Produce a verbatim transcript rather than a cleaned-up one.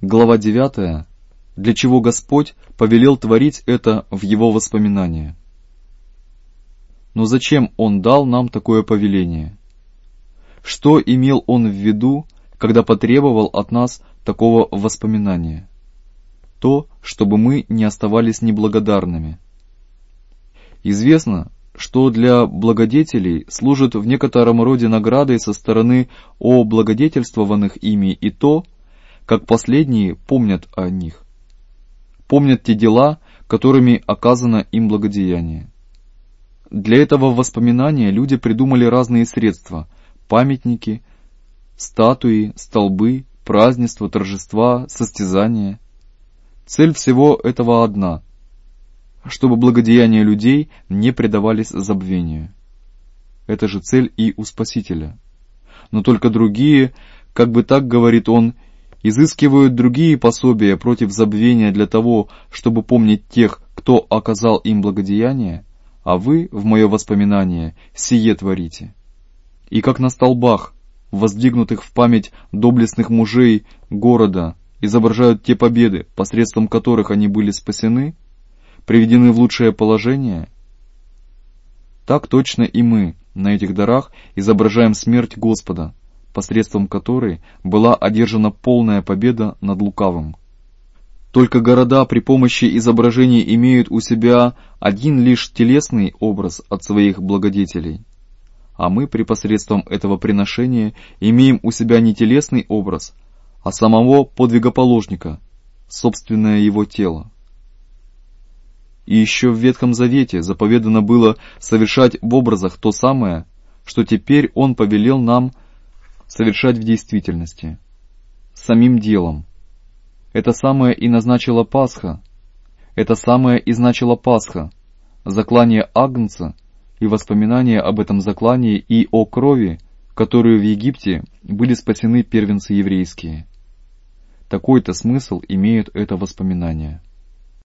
Глава девятая. Для чего Господь повелел творить это в Его воспоминания? Но зачем Он дал нам такое повеление? Что имел Он в виду, когда потребовал от нас такого воспоминания? То, чтобы мы не оставались неблагодарными. Известно, что для благодетелей служит в некотором роде наградой со стороны облагодетельствованных ими и то, как последние помнят о них, помнят те дела, которыми оказано им благодеяние. Для этого воспоминания люди придумали разные средства – памятники, статуи, столбы, празднества, торжества, состязания. Цель всего этого одна – чтобы благодеяния людей не предавались забвению. Это же цель и у Спасителя. Но только другие, как бы так говорит он, изыскивают другие пособия против забвения для того, чтобы помнить тех, кто оказал им благодеяние, а вы, в мое воспоминание, сие творите. И как на столбах, воздвигнутых в память доблестных мужей города, изображают те победы, посредством которых они были спасены, приведены в лучшее положение, так точно и мы на этих дарах изображаем смерть Господа, посредством которой была одержана полная победа над лукавым. Только города при помощи изображений имеют у себя один лишь телесный образ от своих благодетелей, а мы при посредством этого приношения имеем у себя не телесный образ, а самого подвигоположника, собственное его тело. И еще в Ветхом Завете заповедано было совершать в образах то самое, что теперь Он повелел нам совершать в действительности, самим делом. Это самое и назначила Пасха, это самое и значила Пасха, заклание Агнца и воспоминания об этом заклании и о крови, которую в Египте были спасены первенцы еврейские. Такой-то смысл имеют это воспоминание.